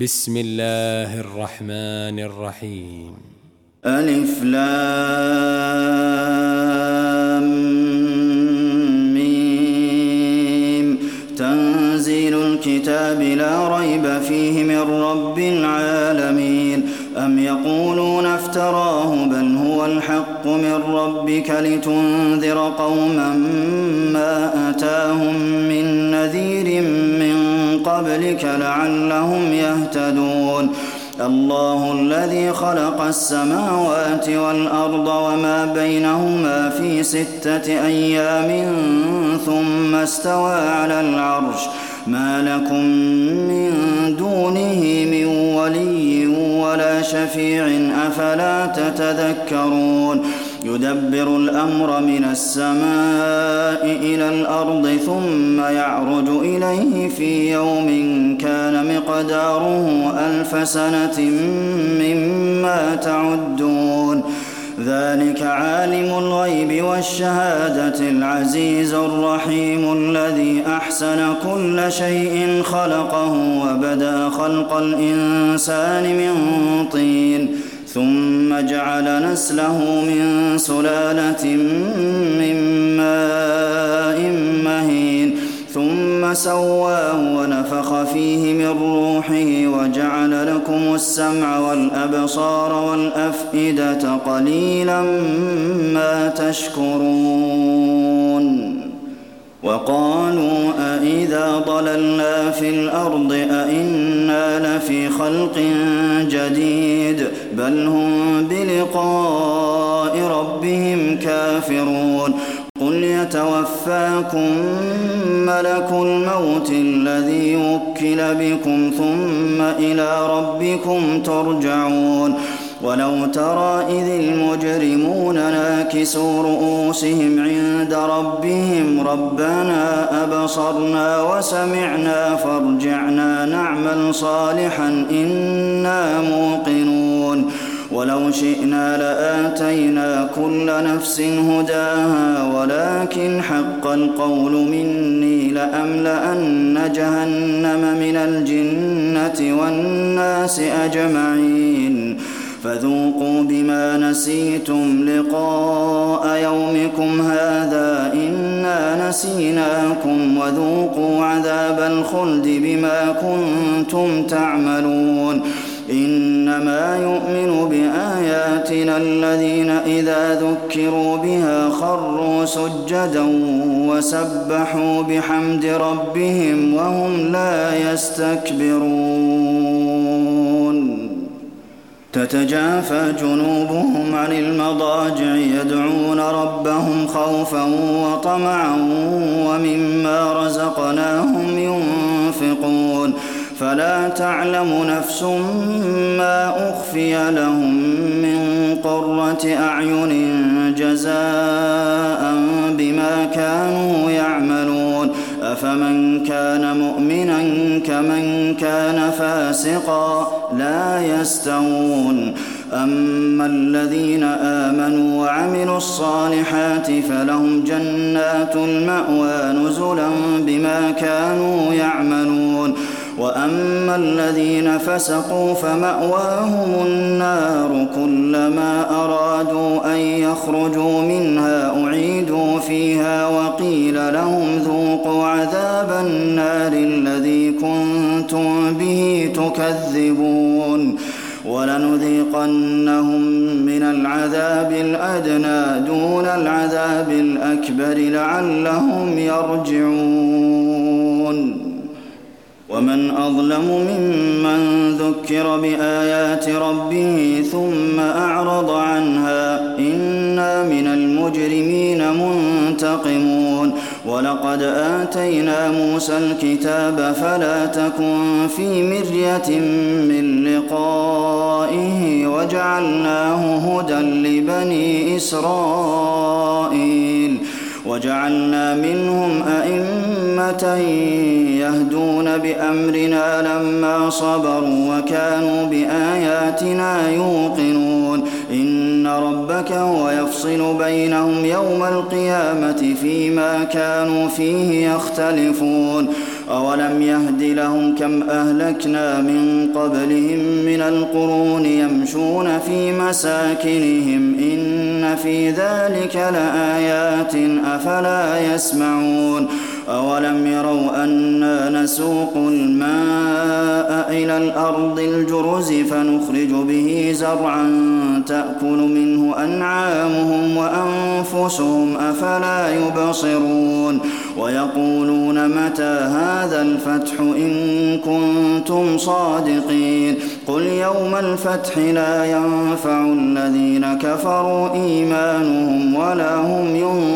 بسم الله الرحمن الرحيم. ألف لام ميم. تنزيل الكتاب لا ريب فيه من رب العالمين. أم يقولون افتراه بل هو الحق من ربك لتنذر قوما ما أتاهم من نذير من قبلك لعلهم يهتدون. الله الذي خلق السماوات والأرض وما بينهما في 6 أيام ثم استوى على العرش ما لكم من دونه من ولي ولا شفيع أفلا تتذكرون. يدبر الأمر من السماء إلى الأرض ثم يعرج إليه في يوم كان مقداره 1000 سنة مما تعدون. ذلك عالم الغيب والشهادة العزيز الرحيم الذي أحسن كل شيء خلقه وبدأ خلق الإنسان من طين ثم جعل نسله من سلالة من ماء مهين ثم سواه ونفخ فيه من روحه وجعل لكم السمع والأبصار والأفئدة قليلا ما تشكرون. وقالوا أإذا ضللنا في الأرض أإنا لفي خلق جديد بل هم بلقاء ربهم كافرون. قل يتوفاكم ملك الموت الذي وكل بكم ثم إلى ربكم ترجعون. ولو ترى إذ المجرمون ناكسوا رؤوسهم عند ربهم ربنا أبصرنا وسمعنا فارجعنا نعمل صالحا إنا موقنون. ولو شئنا لآتينا كل نفس هداها ولكن حق القول مني لأملأن جهنم من الجنة والناس أجمعين. فذوقوا بما نسيتم لقاء يومكم هذا إنا نسيناكم وذوقوا عذاب الخلد بما كنتم تعملون. إنما يؤمن بآياتنا الذين إذا ذكروا بها خروا سجدا وسبحوا بحمد ربهم وهم لا يستكبرون. تتجافى جنوبهم عن المضاجع يدعون ربهم خوفا وطمعا ومما رزقناهم ينفقون. فلا تعلم نفس ما أخفي لهم من قرة أعين جزاء بما كانوا يعملون. أفمن كان مؤمنا كمن كان فاسقا لا يستوون. أما الذين آمنوا وعملوا الصالحات فلهم جنات المأوى نزلا بما كانوا يعملون. وأما الذين فسقوا فمأواهم النار كلما أرادوا أن يخرجوا منها أعيدوا فيها وقيل لهم ذوقوا عذاب النار الذي كنتم به تكذبون. ولنذيقنهم من العذاب الأدنى دون العذاب الأكبر لعلهم يرجعون. ومن أظلم ممن ذكر بآيات ربه ثم أعرض عنها إنا من المجرمين منتقمون. ولقد آتينا موسى الكتاب فلا تكن في مرية من لقائه وجعلناه هدى لبني إسرائيل. وجعلنا منهم أئمة يهدون بأمرنا لما صبروا وكانوا بآياتنا يوقنون. إن ربك هو يفصل بينهم يوم القيامة فيما كانوا فيه يختلفون. أولم يهد لهم كم أهلكنا من قبلهم من القرون يمشون في مساكنهم إن في ذلك لآيات أفلا يسمعون أولم يروا أنا نسوق الماء إلى الأرض الجرز فنخرج به زرعا تأكل منه أنعامهم وأنفسهم أفلا يبصرون ويقولون متى هذا الفتح إن كنتم صادقين قل يوم الفتح لا ينفع الذين كفروا إيمانهم ولا هم ينصرون